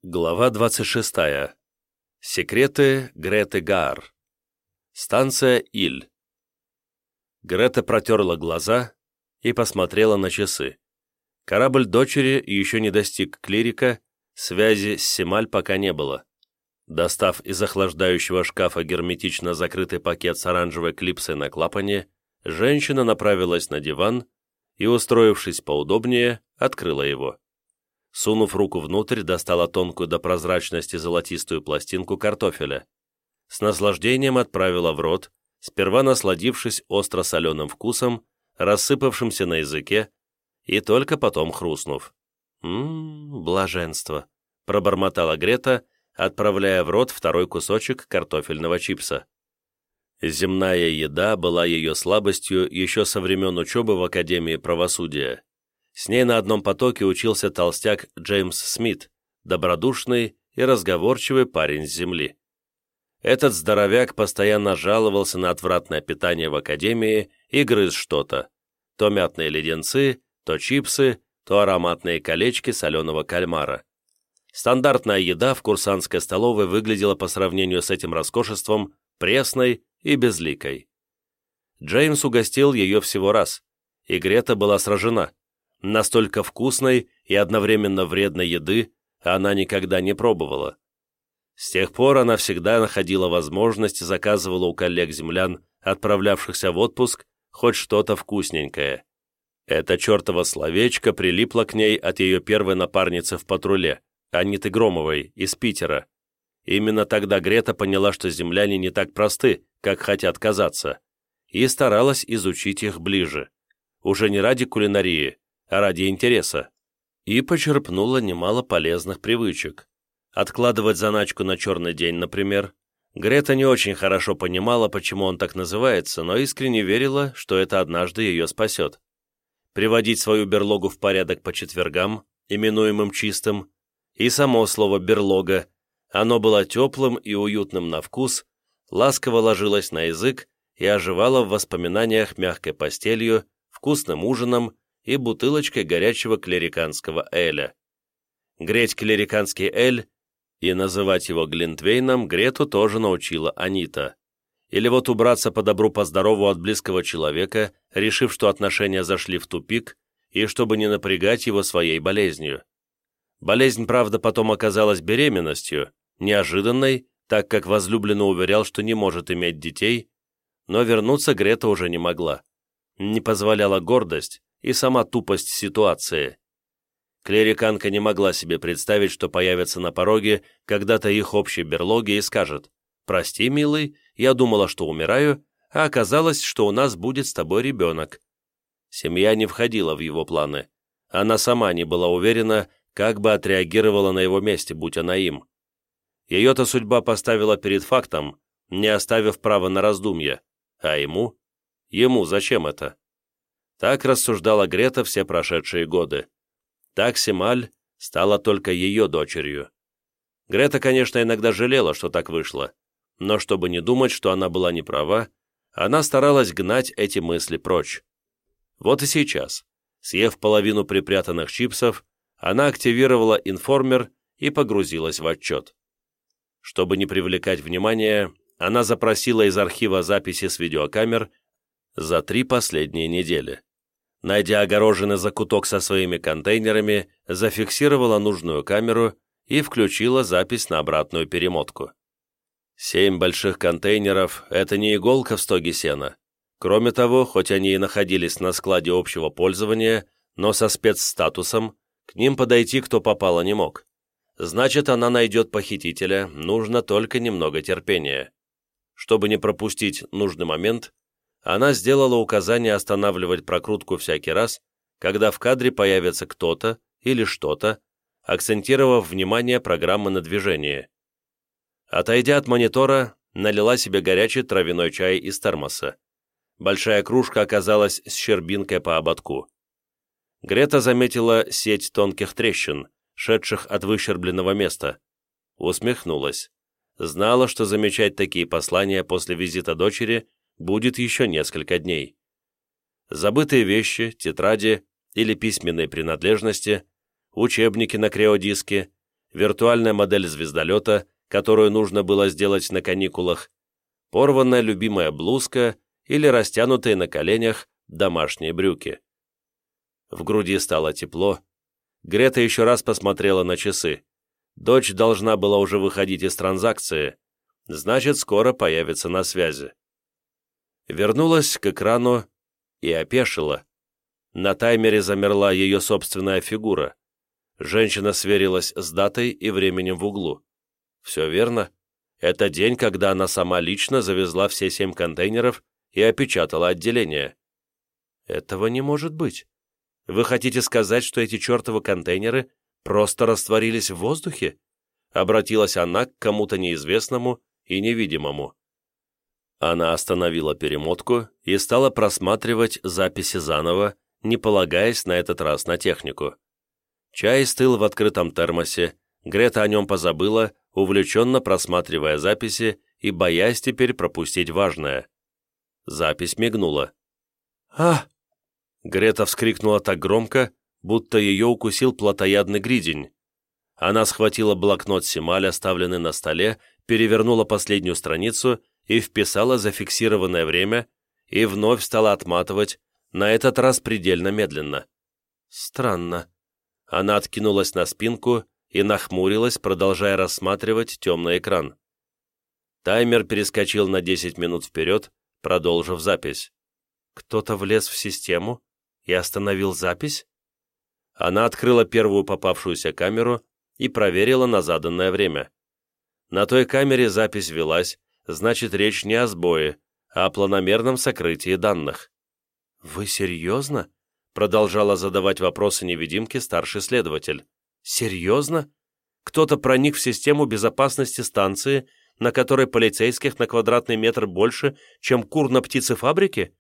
Глава 26. Секреты Греты Гаар. Станция Иль. Грета протерла глаза и посмотрела на часы. Корабль дочери еще не достиг клирика, связи с Семаль пока не было. Достав из охлаждающего шкафа герметично закрытый пакет с оранжевой клипсой на клапане, женщина направилась на диван и, устроившись поудобнее, открыла его. Сунув руку внутрь, достала тонкую до прозрачности золотистую пластинку картофеля. С наслаждением отправила в рот, сперва насладившись остро-соленым вкусом, рассыпавшимся на языке, и только потом хрустнув. Блаженство!» — пробормотала Грета, отправляя в рот второй кусочек картофельного чипса. Земная еда была ее слабостью еще со времен учебы в Академии правосудия. С ней на одном потоке учился толстяк Джеймс Смит, добродушный и разговорчивый парень с земли. Этот здоровяк постоянно жаловался на отвратное питание в академии и грыз что-то. То мятные леденцы, то чипсы, то ароматные колечки соленого кальмара. Стандартная еда в курсантской столовой выглядела по сравнению с этим роскошеством пресной и безликой. Джеймс угостил ее всего раз, и Грета была сражена. Настолько вкусной и одновременно вредной еды она никогда не пробовала. С тех пор она всегда находила возможность и заказывала у коллег-землян, отправлявшихся в отпуск, хоть что-то вкусненькое. Это чертово словечко прилипло к ней от ее первой напарницы в патруле, Аниты Громовой, из Питера. Именно тогда Грета поняла, что земляне не так просты, как хотят казаться, и старалась изучить их ближе. Уже не ради кулинарии, а ради интереса, и почерпнула немало полезных привычек. Откладывать заначку на черный день, например. Грета не очень хорошо понимала, почему он так называется, но искренне верила, что это однажды ее спасет. Приводить свою берлогу в порядок по четвергам, именуемым чистым, и само слово «берлога», оно было теплым и уютным на вкус, ласково ложилось на язык и оживало в воспоминаниях мягкой постелью, вкусным ужином и бутылочкой горячего клериканского эля. Греть клериканский эль и называть его глинтвейном Грету тоже научила Анита. Или вот убраться по добру по здорову от близкого человека, решив, что отношения зашли в тупик, и чтобы не напрягать его своей болезнью. Болезнь, правда, потом оказалась беременностью, неожиданной, так как возлюбленный уверял, что не может иметь детей, но вернуться Грета уже не могла. Не позволяла гордость и сама тупость ситуации. Клериканка не могла себе представить, что появится на пороге когда-то их общей берлоги и скажет: «Прости, милый, я думала, что умираю, а оказалось, что у нас будет с тобой ребенок». Семья не входила в его планы. Она сама не была уверена, как бы отреагировала на его месте, будь она им. Ее-то судьба поставила перед фактом, не оставив права на раздумья. А ему? Ему зачем это? Так рассуждала Грета все прошедшие годы. Так Семаль стала только ее дочерью. Грета, конечно, иногда жалела, что так вышло, но чтобы не думать, что она была не права, она старалась гнать эти мысли прочь. Вот и сейчас, съев половину припрятанных чипсов, она активировала информер и погрузилась в отчет. Чтобы не привлекать внимания, она запросила из архива записи с видеокамер за 3 последние недели. Найдя огороженный закуток со своими контейнерами, зафиксировала нужную камеру и включила запись на обратную перемотку. 7 больших контейнеров – это не иголка в стоге сена. Кроме того, хоть они и находились на складе общего пользования, но со спецстатусом, к ним подойти кто попало не мог. Значит, она найдет похитителя, нужно только немного терпения. Чтобы не пропустить нужный момент, она сделала указание останавливать прокрутку всякий раз, когда в кадре появится кто-то или что-то, акцентировав внимание программы на движение. Отойдя от монитора, налила себе горячий травяной чай из термоса. Большая кружка оказалась с щербинкой по ободку. Грета заметила сеть тонких трещин, шедших от выщербленного места. Усмехнулась. Знала, что замечать такие послания после визита дочери будет еще несколько дней. Забытые вещи, тетради или письменные принадлежности, учебники на криодиске, виртуальная модель звездолета, которую нужно было сделать на каникулах, порванная любимая блузка или растянутые на коленях домашние брюки. В груди стало тепло. Грета еще раз посмотрела на часы. Дочь должна была уже выходить из транзакции, значит, скоро появится на связи. Вернулась к экрану и опешила. На таймере замерла ее собственная фигура. Женщина сверилась с датой и временем в углу. Все верно. Это день, когда она сама лично завезла все 7 контейнеров и опечатала отделение. Этого не может быть. Вы хотите сказать, что эти чертовы контейнеры просто растворились в воздухе? Обратилась она к кому-то неизвестному и невидимому. Она остановила перемотку и стала просматривать записи заново, не полагаясь на этот раз на технику. Чай стыл в открытом термосе, Грета о нем позабыла, увлеченно просматривая записи и боясь теперь пропустить важное. Запись мигнула. «А!» Грета вскрикнула так громко, будто ее укусил плотоядный гридень. Она схватила блокнот Сималь, оставленный на столе, перевернула последнюю страницу и вписала зафиксированное время, и вновь стала отматывать, на этот раз предельно медленно. Странно. Она откинулась на спинку и нахмурилась, продолжая рассматривать темный экран. Таймер перескочил на 10 минут вперед, продолжив запись. Кто-то влез в систему и остановил запись? Она открыла первую попавшуюся камеру и проверила на заданное время. На той камере запись велась, значит, речь не о сбое, а о планомерном сокрытии данных. «Вы серьезно?» — продолжала задавать вопросы невидимке старший следователь. «Серьезно? Кто-то проник в систему безопасности станции, на которой полицейских на квадратный метр больше, чем кур на птицефабрике?»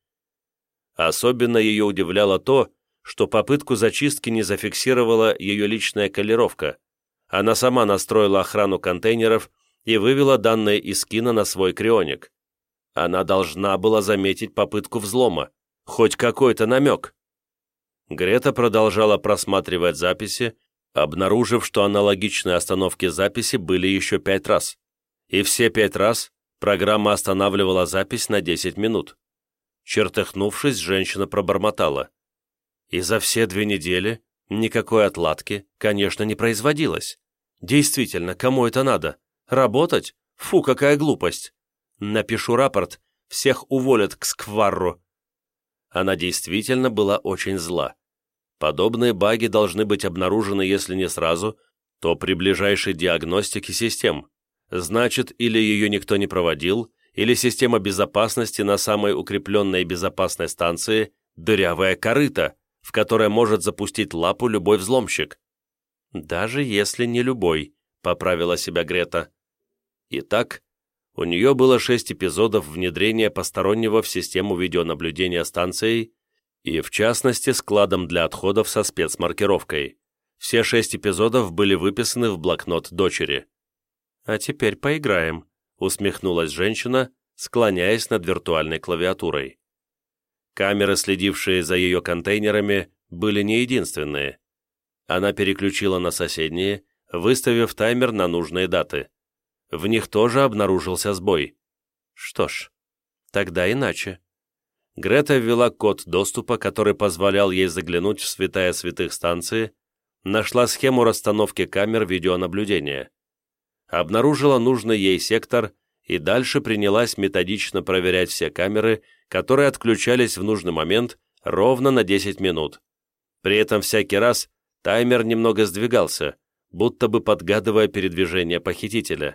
Особенно ее удивляло то, что попытку зачистки не зафиксировала ее личная калировка. Она сама настроила охрану контейнеров и вывела данные из кино на свой крионик. Она должна была заметить попытку взлома, хоть какой-то намек. Грета продолжала просматривать записи, обнаружив, что аналогичные остановки записи были еще 5 раз. И все 5 раз программа останавливала запись на 10 минут. Чертыхнувшись, женщина пробормотала. И за все 2 недели никакой отладки, конечно, не производилось. Действительно, кому это надо? Работать? Фу, какая глупость! Напишу рапорт, всех уволят к скварру. Она действительно была очень зла. Подобные баги должны быть обнаружены, если не сразу, то при ближайшей диагностике систем. Значит, или ее никто не проводил, или система безопасности на самой укрепленной и безопасной станции дырявая корыта, в которое может запустить лапу любой взломщик. «Даже если не любой», — поправила себя Грета. Итак, у нее было 6 эпизодов внедрения постороннего в систему видеонаблюдения станцией и, в частности, складом для отходов со спецмаркировкой. Все 6 эпизодов были выписаны в блокнот дочери. «А теперь поиграем», — усмехнулась женщина, склоняясь над виртуальной клавиатурой. Камеры, следившие за ее контейнерами, были не единственные. Она переключила на соседние, выставив таймер на нужные даты. В них тоже обнаружился сбой. Что ж, тогда иначе. Грета ввела код доступа, который позволял ей заглянуть в святая святых станции, нашла схему расстановки камер видеонаблюдения. Обнаружила нужный ей сектор и дальше принялась методично проверять все камеры, которые отключались в нужный момент ровно на 10 минут. При этом всякий раз таймер немного сдвигался, будто бы подгадывая передвижение похитителя.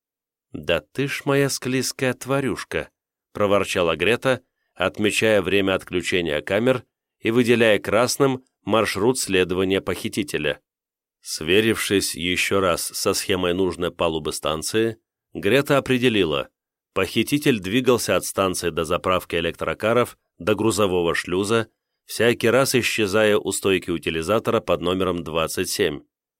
«Да ты ж моя склизкая тварюшка», — проворчала Грета, отмечая время отключения камер и выделяя красным маршрут следования похитителя. Сверившись еще раз со схемой нужной палубы станции, Грета определила, похититель двигался от станции до заправки электрокаров до грузового шлюза, всякий раз исчезая у стойки утилизатора под номером 27.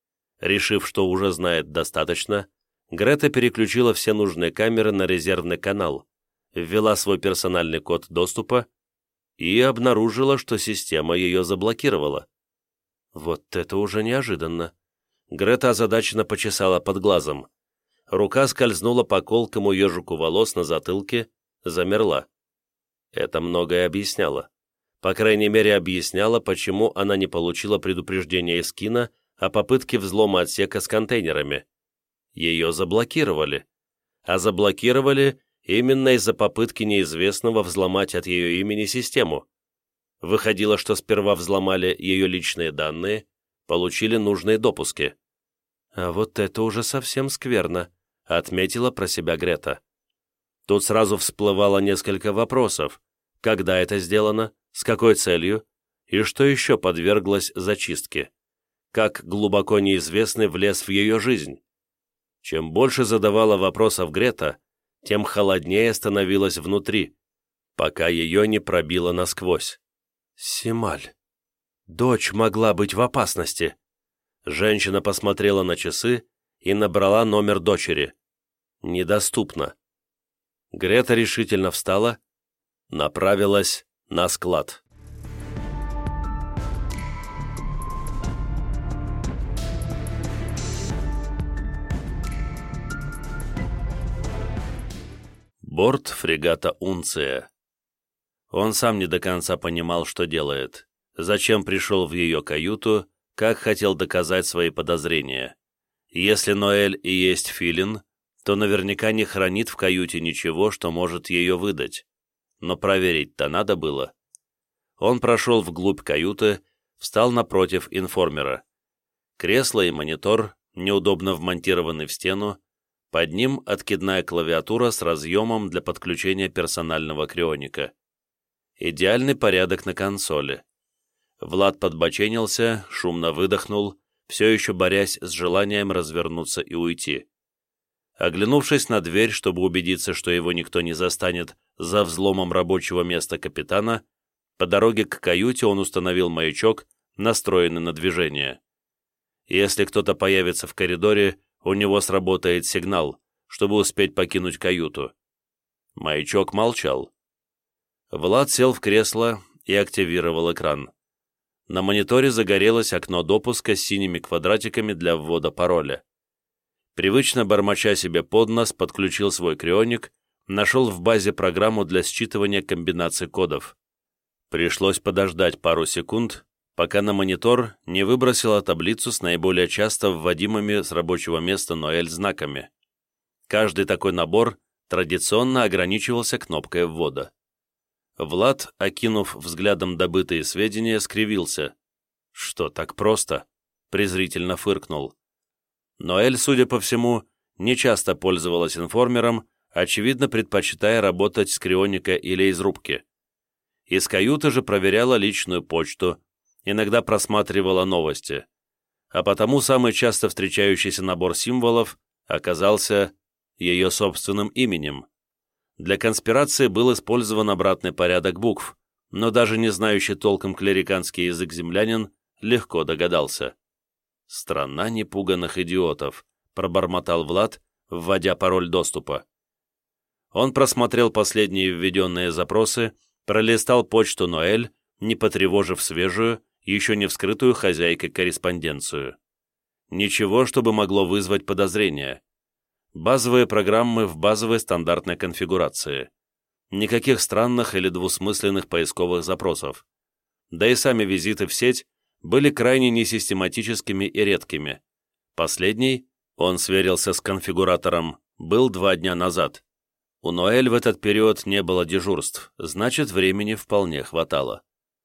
Решив, что уже знает достаточно, Грета переключила все нужные камеры на резервный канал, ввела свой персональный код доступа и обнаружила, что система ее заблокировала. Вот это уже неожиданно. Грета озадаченно почесала под глазом. Рука скользнула по колкому ежику волос на затылке, замерла. Это многое объясняло. По крайней мере, объясняло, почему она не получила предупреждения из Кина о попытке взлома отсека с контейнерами. Ее заблокировали. А заблокировали именно из-за попытки неизвестного взломать от ее имени систему. Выходило, что сперва взломали ее личные данные, получили нужные допуски. «А вот это уже совсем скверно», — отметила про себя Грета. Тут сразу всплывало несколько вопросов. Когда это сделано, с какой целью, и что еще подверглось зачистке? Как глубоко неизвестный влез в ее жизнь? Чем больше задавала вопросов Грета, тем холоднее становилось внутри, пока ее не пробило насквозь. «Сималь, дочь могла быть в опасности». Женщина посмотрела на часы и набрала номер дочери. «Недоступно». Грета решительно встала, направилась на склад. Борт фрегата «Унция». Он сам не до конца понимал, что делает, зачем пришел в ее каюту, как хотел доказать свои подозрения. Если Ноэль и есть Филин, то наверняка не хранит в каюте ничего, что может ее выдать. Но проверить-то надо было. Он прошел вглубь каюты, встал напротив информера. Кресло и монитор, неудобно вмонтированы в стену, под ним откидная клавиатура с разъемом для подключения персонального крионика. Идеальный порядок на консоли. Влад подбоченился, шумно выдохнул, все еще борясь с желанием развернуться и уйти. Оглянувшись на дверь, чтобы убедиться, что его никто не застанет за взломом рабочего места капитана, по дороге к каюте он установил маячок, настроенный на движение. Если кто-то появится в коридоре, у него сработает сигнал, чтобы успеть покинуть каюту. Маячок молчал. Влад сел в кресло и активировал экран. На мониторе загорелось окно допуска с синими квадратиками для ввода пароля. Привычно бормоча себе под нос, подключил свой крионик, нашел в базе программу для считывания комбинаций кодов. Пришлось подождать пару секунд, пока на монитор не выбросила таблицу с наиболее часто вводимыми с рабочего места Ноэль знаками. Каждый такой набор традиционно ограничивался кнопкой ввода. Влад, окинув взглядом добытые сведения, скривился. «Что, так просто?» — презрительно фыркнул. Ноэль, судя по всему, нечасто пользовалась информером, очевидно предпочитая работать с крионика или из рубки. Из каюты же проверяла личную почту, иногда просматривала новости. А потому самый часто встречающийся набор символов оказался ее собственным именем. Для конспирации был использован обратный порядок букв, но даже не знающий толком клериканский язык землянин легко догадался. «Страна непуганых идиотов», — пробормотал Влад, вводя пароль доступа. Он просмотрел последние введенные запросы, пролистал почту Ноэль, не потревожив свежую, еще не вскрытую хозяйкой корреспонденцию. Ничего, чтобы могло вызвать подозрения. Базовые программы в базовой стандартной конфигурации. Никаких странных или двусмысленных поисковых запросов. Да и сами визиты в сеть были крайне несистематическими и редкими. Последний, он сверился с конфигуратором, был 2 дня назад. У Ноэль в этот период не было дежурств, значит, времени вполне хватало.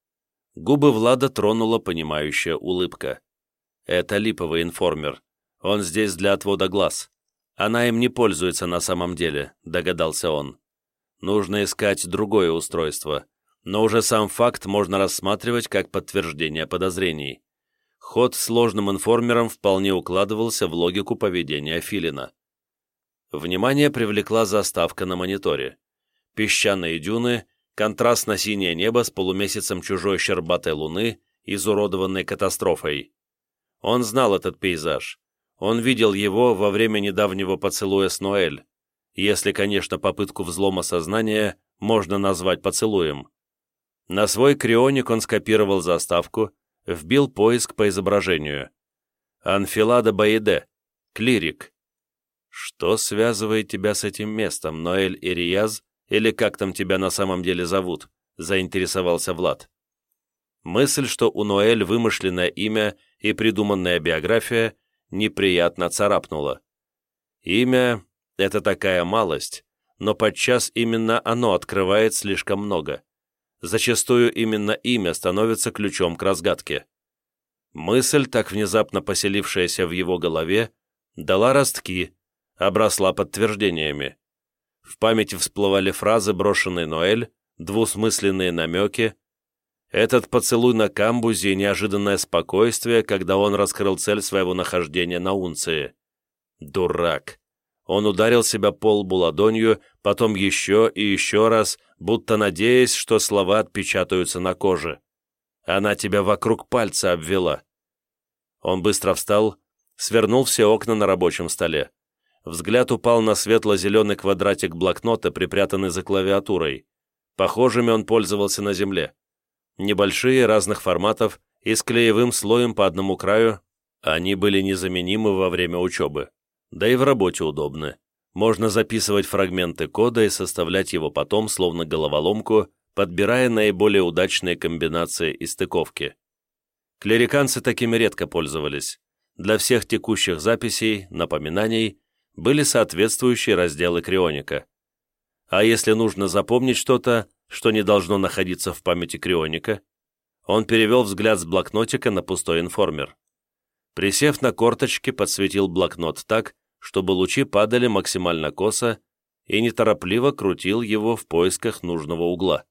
Губы Влада тронула понимающая улыбка. Это липовый информер. Он здесь для отвода глаз. Она им не пользуется на самом деле, догадался он. Нужно искать другое устройство, но уже сам факт можно рассматривать как подтверждение подозрений. Ход с сложным информером вполне укладывался в логику поведения Филина. Внимание привлекла заставка на мониторе. Песчаные дюны, контрастно-синее небо с полумесяцем чужой щербатой луны, изуродованной катастрофой. Он знал этот пейзаж. Он видел его во время недавнего поцелуя с Ноэль, если, конечно, попытку взлома сознания можно назвать поцелуем. На свой крионик он скопировал заставку, вбил поиск по изображению. Анфилада Баиде, клирик. Что связывает тебя с этим местом, Ноэль Ирияз, или как там тебя на самом деле зовут? Заинтересовался Влад. Мысль, что у Ноэль вымышленное имя и придуманная биография, неприятно царапнула. Имя — это такая малость, но подчас именно оно открывает слишком много. Зачастую именно имя становится ключом к разгадке. Мысль, так внезапно поселившаяся в его голове, дала ростки, обросла подтверждениями. В памяти всплывали фразы, брошенные Ноэль, двусмысленные намеки. Этот поцелуй на камбузе и неожиданное спокойствие, когда он раскрыл цель своего нахождения на Унции. Дурак. Он ударил себя по лбу ладонью, потом еще и еще раз, будто надеясь, что слова отпечатаются на коже. Она тебя вокруг пальца обвела. Он быстро встал, свернул все окна на рабочем столе. Взгляд упал на светло-зеленый квадратик блокнота, припрятанный за клавиатурой. Похожими он пользовался на земле. Небольшие, разных форматов и с клеевым слоем по одному краю, они были незаменимы во время учебы. Да и в работе удобны. Можно записывать фрагменты кода и составлять его потом, словно головоломку, подбирая наиболее удачные комбинации и стыковки. Клериканцы такими редко пользовались. Для всех текущих записей, напоминаний, были соответствующие разделы крионика. А если нужно запомнить что-то, что не должно находиться в памяти крионика, он перевел взгляд с блокнотика на пустой информер. Присев на корточки, подсветил блокнот так, чтобы лучи падали максимально косо, и неторопливо крутил его в поисках нужного угла.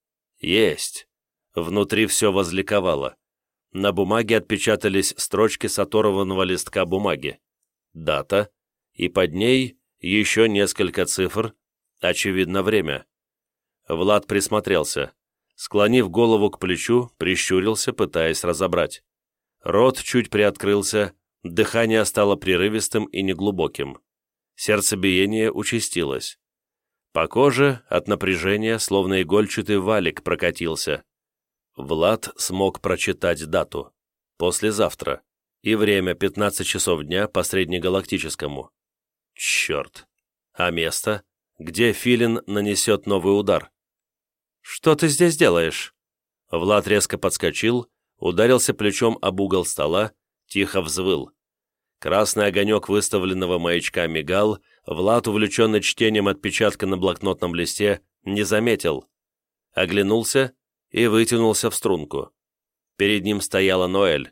Есть! Внутри все возликовало. На бумаге отпечатались строчки с оторванного листка бумаги. Дата, и под ней еще несколько цифр, очевидно, время. Влад присмотрелся. Склонив голову к плечу, прищурился, пытаясь разобрать. Рот чуть приоткрылся, дыхание стало прерывистым и неглубоким. Сердцебиение участилось. По коже от напряжения, словно игольчатый валик, прокатился. Влад смог прочитать дату. Послезавтра. И время 15 часов дня по среднегалактическому. Черт. А место? Где Филин нанесет новый удар? «Что ты здесь делаешь?» Влад резко подскочил, ударился плечом об угол стола, тихо взвыл. Красный огонек выставленного маячка мигал, Влад, увлеченный чтением отпечатка на блокнотном листе, не заметил. Оглянулся и вытянулся в струнку. Перед ним стояла Ноэль.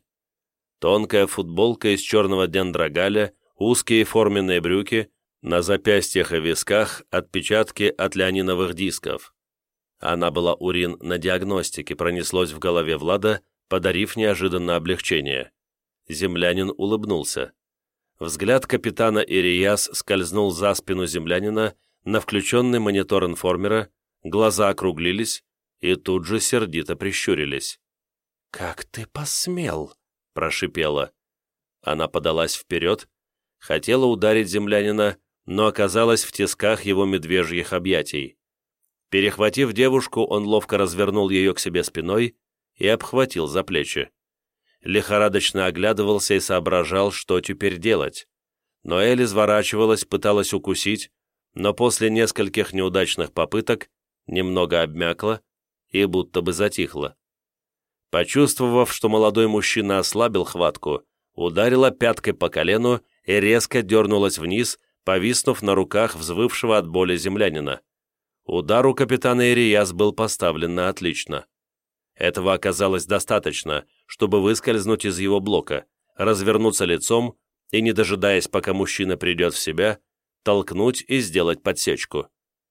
Тонкая футболка из черного дендрогаля, узкие форменные брюки, на запястьях и висках отпечатки от леониновых дисков. Она была урин на диагностике, пронеслось в голове Влада, подарив неожиданное облегчение. Землянин улыбнулся. Взгляд капитана Ирияз скользнул за спину землянина на включенный монитор информера, глаза округлились и тут же сердито прищурились. «Как ты посмел?» — прошипела. Она подалась вперед, хотела ударить землянина, но оказалась в тисках его медвежьих объятий. Перехватив девушку, он ловко развернул ее к себе спиной и обхватил за плечи. Лихорадочно оглядывался и соображал, что теперь делать. Ноэль изворачивалась, пыталась укусить, но после нескольких неудачных попыток немного обмякла и будто бы затихла. Почувствовав, что молодой мужчина ослабил хватку, ударила пяткой по колену и резко дернулась вниз, повиснув на руках взвывшего от боли землянина. Удар у капитана Ирияз был поставлен на отлично. Этого оказалось достаточно, чтобы выскользнуть из его блока, развернуться лицом и, не дожидаясь, пока мужчина придет в себя, толкнуть и сделать подсечку.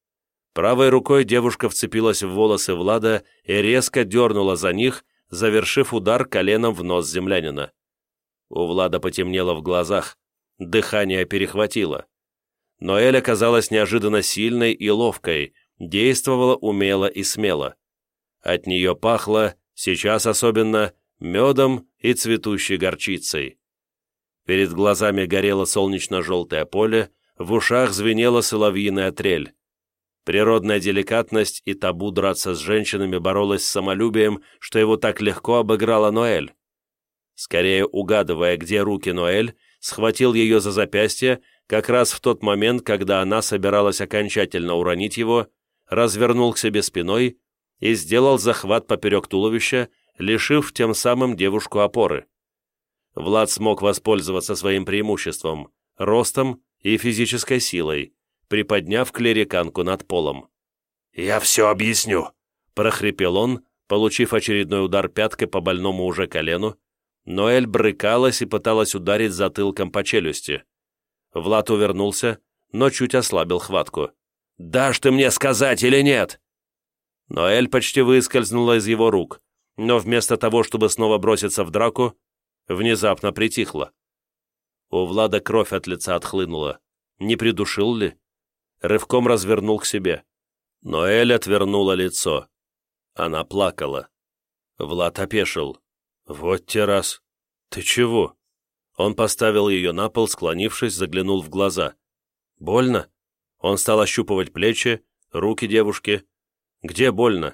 Правой рукой девушка вцепилась в волосы Влада и резко дернула за них, завершив удар коленом в нос землянина. У Влада потемнело в глазах, дыхание перехватило. Ноэль оказалась неожиданно сильной и ловкой, действовала умело и смело. От нее пахло, сейчас особенно, медом и цветущей горчицей. Перед глазами горело солнечно-желтое поле, в ушах звенела соловьиная трель. Природная деликатность и табу драться с женщинами боролась с самолюбием, что его так легко обыграла Ноэль. скорее угадывая, где руки Ноэль, схватил ее за запястье как раз в тот момент, когда она собиралась окончательно уронить его, развернул к себе спиной и сделал захват поперек туловища, лишив тем самым девушку опоры. Влад смог воспользоваться своим преимуществом, ростом и физической силой, приподняв клериканку над полом. «Я все объясню», — прохрипел он, получив очередной удар пяткой по больному уже колену. Ноэль брыкалась и пыталась ударить затылком по челюсти. Влад увернулся, но чуть ослабил хватку. «Дашь ты мне сказать или нет?» Ноэль почти выскользнула из его рук, но вместо того, чтобы снова броситься в драку, внезапно притихла. У Влада кровь от лица отхлынула. Не придушил ли? Рывком развернул к себе. Ноэль отвернула лицо. Она плакала. Влад опешил. «Вот те раз! Ты чего?» Он поставил ее на пол, склонившись, заглянул в глаза. «Больно?» Он стал ощупывать плечи, руки девушки. «Где больно?»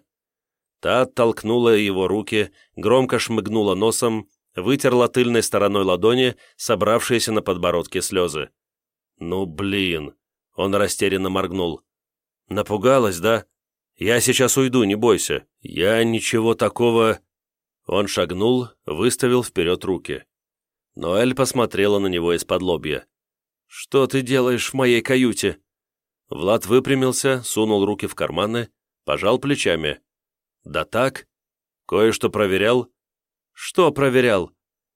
Та оттолкнула его руки, громко шмыгнула носом, вытерла тыльной стороной ладони собравшиеся на подбородке слезы. «Ну, блин!» Он растерянно моргнул. «Напугалась, да? Я сейчас уйду, не бойся. Я ничего такого...» Он шагнул, выставил вперед руки. Ноэль посмотрела на него из-под лобья. «Что ты делаешь в моей каюте?» Влад выпрямился, сунул руки в карманы, пожал плечами. «Да так? Кое-что проверял?» «Что проверял?»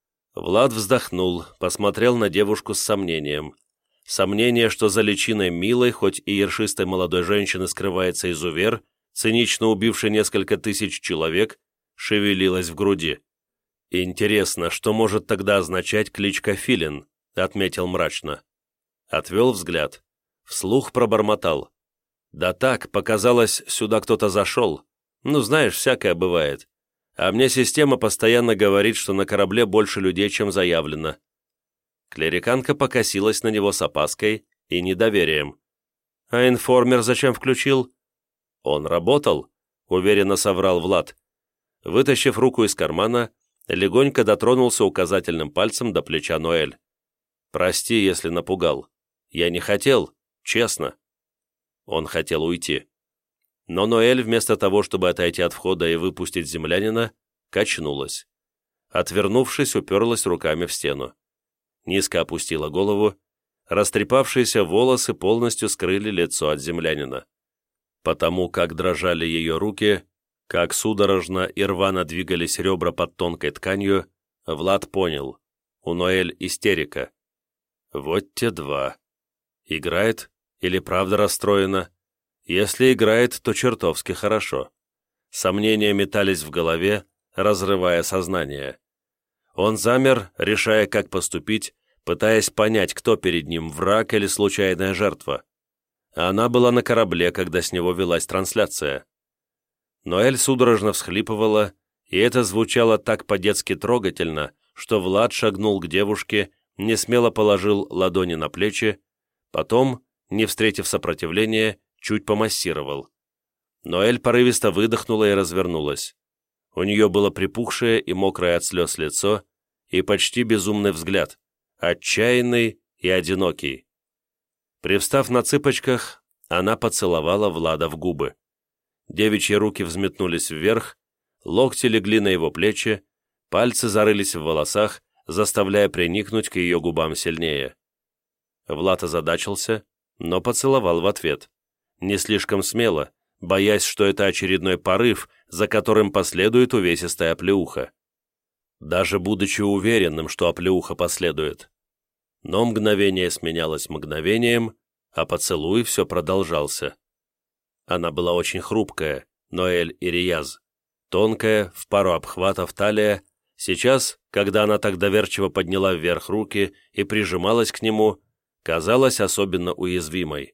Влад вздохнул, посмотрел на девушку с сомнением. Сомнение, что за личиной милой, хоть и ершистой молодой женщины скрывается изувер, цинично убивший несколько тысяч человек, шевелилось в груди. «Интересно, что может тогда означать кличка Филин?» — отметил мрачно. Отвел взгляд. Вслух пробормотал. «Да так, показалось, сюда кто-то зашел. Ну, знаешь, всякое бывает. А мне система постоянно говорит, что на корабле больше людей, чем заявлено». Клериканка покосилась на него с опаской и недоверием. «А информер зачем включил?» «Он работал», — уверенно соврал Влад. Вытащив руку из кармана, легонько дотронулся указательным пальцем до плеча Ноэль. «Прости, если напугал. Я не хотел, честно». Он хотел уйти. Но Ноэль, вместо того, чтобы отойти от входа и выпустить землянина, качнулась. Отвернувшись, уперлась руками в стену. Низко опустила голову. Растрепавшиеся волосы полностью скрыли лицо от землянина. Потому как дрожали ее руки, как судорожно и рвано двигались ребра под тонкой тканью, Влад понял. У Ноэль истерика. Вот те два. Играет или правда расстроена? Если играет, то чертовски хорошо. Сомнения метались в голове, разрывая сознание. Он замер, решая, как поступить, пытаясь понять, кто перед ним, враг или случайная жертва. Она была на корабле, когда с него велась трансляция. Ноэль судорожно всхлипывала, и это звучало так по-детски трогательно, что Влад шагнул к девушке, несмело положил ладони на плечи, потом, не встретив сопротивления, чуть помассировал. Ноэль порывисто выдохнула и развернулась. У нее было припухшее и мокрое от слез лицо и почти безумный взгляд, отчаянный и одинокий. Привстав на цыпочках, она поцеловала Влада в губы. Девичьи руки взметнулись вверх, локти легли на его плечи, пальцы зарылись в волосах, заставляя приникнуть к ее губам сильнее. Влад озадачился, но поцеловал в ответ. Не слишком смело, боясь, что это очередной порыв, за которым последует увесистая оплеуха. Даже будучи уверенным, что оплеуха последует. Но мгновение сменялось мгновением, а поцелуй все продолжался. Она была очень хрупкая, Ноэль Ирияз. Тонкая, в пару обхватов талия. Сейчас, когда она так доверчиво подняла вверх руки и прижималась к нему, казалась особенно уязвимой.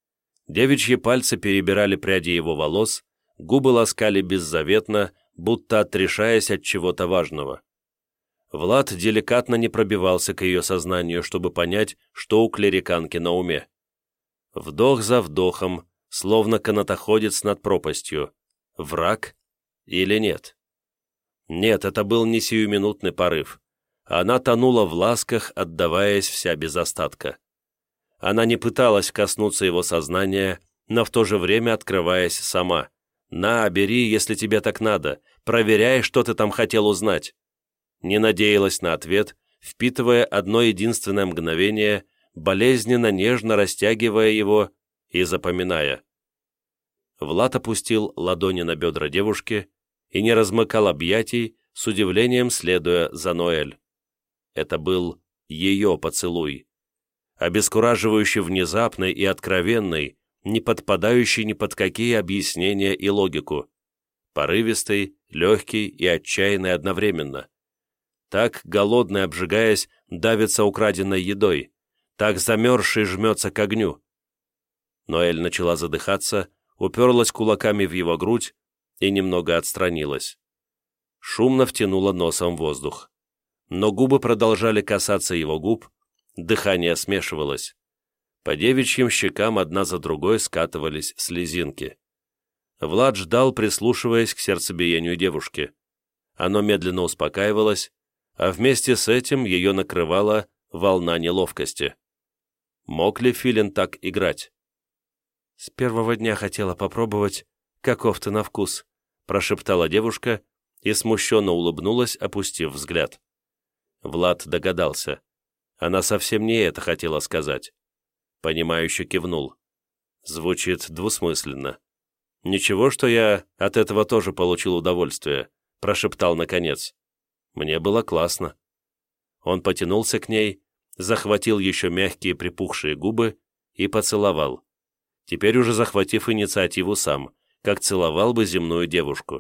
Девичьи пальцы перебирали пряди его волос, губы ласкали беззаветно, будто отрешаясь от чего-то важного. Влад деликатно не пробивался к ее сознанию, чтобы понять, что у клериканки на уме. Вдох за вдохом, словно канатоходец над пропастью. Враг или нет? Нет, это был не сиюминутный порыв. она тонула в ласках, отдаваясь вся без остатка. Она не пыталась коснуться его сознания, но в то же время открываясь сама. «На, бери, если тебе так надо, проверяй, что ты там хотел узнать». Не надеялась на ответ, впитывая одно единственное мгновение, болезненно нежно растягивая его и запоминая. Влад опустил ладони на бедра девушки и не размыкал объятий, с удивлением следуя за Ноэль. Это был ее поцелуй. Обескураживающий, внезапный и откровенный, не подпадающий ни под какие объяснения и логику. Порывистый, легкий и отчаянный одновременно. Так, голодный, обжигаясь, давится украденной едой. Так замерзший жмется к огню. Ноэль начала задыхаться, уперлась кулаками в его грудь и немного отстранилась. Шумно втянула носом воздух. Но губы продолжали касаться его губ, дыхание смешивалось. По девичьим щекам одна за другой скатывались слезинки. Влад ждал, прислушиваясь к сердцебиению девушки. Оно медленно успокаивалось, а вместе с этим ее накрывала волна неловкости. Мог ли Филин так играть? «С первого дня хотела попробовать, каков ты на вкус», прошептала девушка и смущенно улыбнулась, опустив взгляд. Влад догадался. Она совсем не это хотела сказать. Понимающе кивнул. Звучит двусмысленно. «Ничего, что я от этого тоже получил удовольствие», прошептал наконец. «Мне было классно». Он потянулся к ней, захватил еще мягкие припухшие губы и поцеловал. Теперь уже захватив инициативу сам, как целовал бы земную девушку.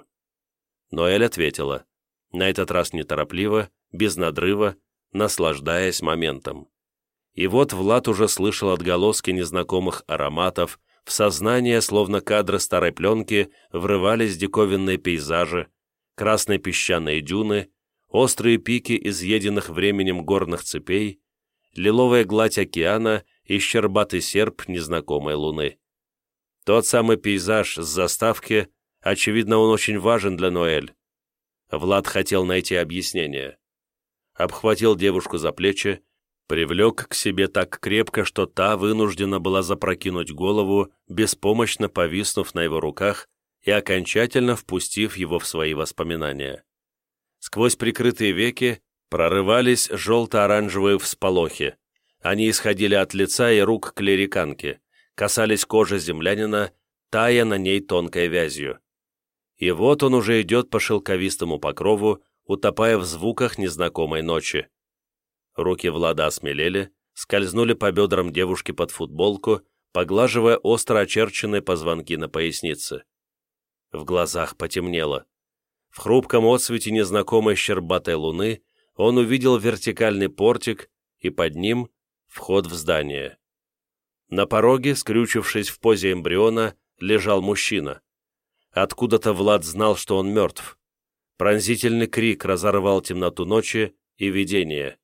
Ноэль ответила, на этот раз неторопливо, без надрыва, наслаждаясь моментом. И вот Влад уже слышал отголоски незнакомых ароматов, в сознание, словно кадры старой пленки, врывались диковинные пейзажи, красные песчаные дюны, острые пики изъеденных временем горных цепей, лиловая гладь океана и щербатый серп незнакомой луны. Тот самый пейзаж с заставки, очевидно, он очень важен для Ноэль. Влад хотел найти объяснение. Обхватил девушку за плечи, привлек к себе так крепко, что та вынуждена была запрокинуть голову, беспомощно повиснув на его руках и окончательно впустив его в свои воспоминания. Сквозь прикрытые веки прорывались желто-оранжевые всполохи. Они исходили от лица и рук клериканки, касались кожи землянина, тая на ней тонкой вязью. И вот он уже идет по шелковистому покрову, утопая в звуках незнакомой ночи. Руки Влада осмелели, скользнули по бедрам девушки под футболку, поглаживая остро очерченные позвонки на пояснице. В глазах потемнело. В хрупком отсвете незнакомой щербатой луны он увидел вертикальный портик, и под ним вход в здание. На пороге, скрючившись в позе эмбриона, лежал мужчина. Откуда-то Влад знал, что он мертв. Пронзительный крик разорвал темноту ночи и видение.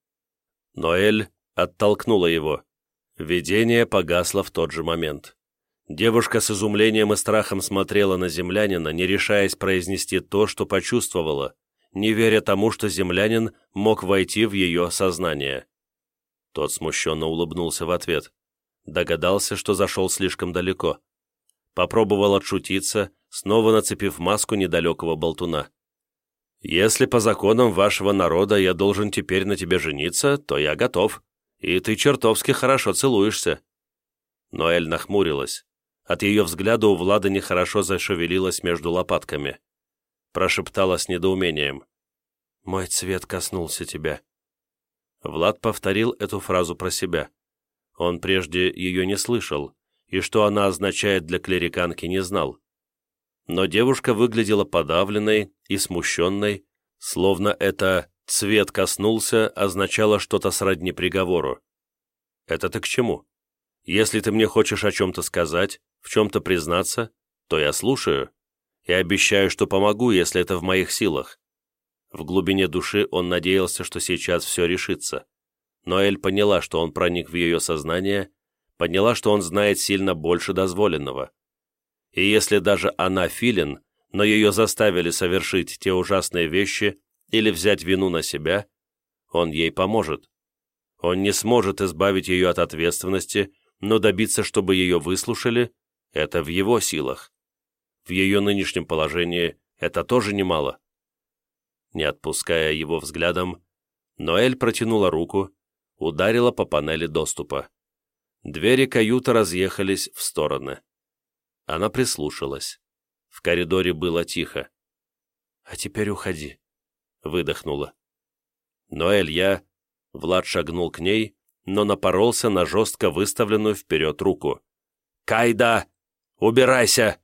Ноэль оттолкнула его. Видение погасло в тот же момент. Девушка с изумлением и страхом смотрела на землянина, не решаясь произнести то, что почувствовала, не веря тому, что землянин мог войти в ее сознание. Тот смущенно улыбнулся в ответ. Догадался, что зашел слишком далеко. Попробовал отшутиться, снова нацепив маску недалекого болтуна. «Если по законам вашего народа я должен теперь на тебе жениться, то я готов, и ты чертовски хорошо целуешься». Ноэль нахмурилась. От ее взгляда у Влада нехорошо зашевелилась между лопатками. Прошептала с недоумением. «Мой цвет коснулся тебя». Влад повторил эту фразу про себя. Он прежде ее не слышал, и что она означает для клериканки, не знал. Но девушка выглядела подавленной и смущенной, словно это «цвет коснулся» означало что-то сродни приговору. «Это ты к чему? Если ты мне хочешь о чем-то сказать, в чем-то признаться, то я слушаю и обещаю, что помогу, если это в моих силах». В глубине души он надеялся, что сейчас все решится. Но Эль поняла, что он проник в ее сознание, поняла, что он знает сильно больше дозволенного. И если даже она Филин, но ее заставили совершить те ужасные вещи или взять вину на себя, Он ей поможет. Он не сможет избавить ее от ответственности, но добиться, чтобы ее выслушали, это в его силах. В ее нынешнем положении это тоже немало. Не отпуская его взглядом, Ноэль протянула руку, ударила по панели доступа. Двери каюты разъехались в стороны. Она прислушалась. В коридоре было тихо. «А теперь уходи», — выдохнула. «Ноэль, я...» Влад шагнул к ней, но напоролся на жестко выставленную вперед руку. «Кайда! Убирайся!»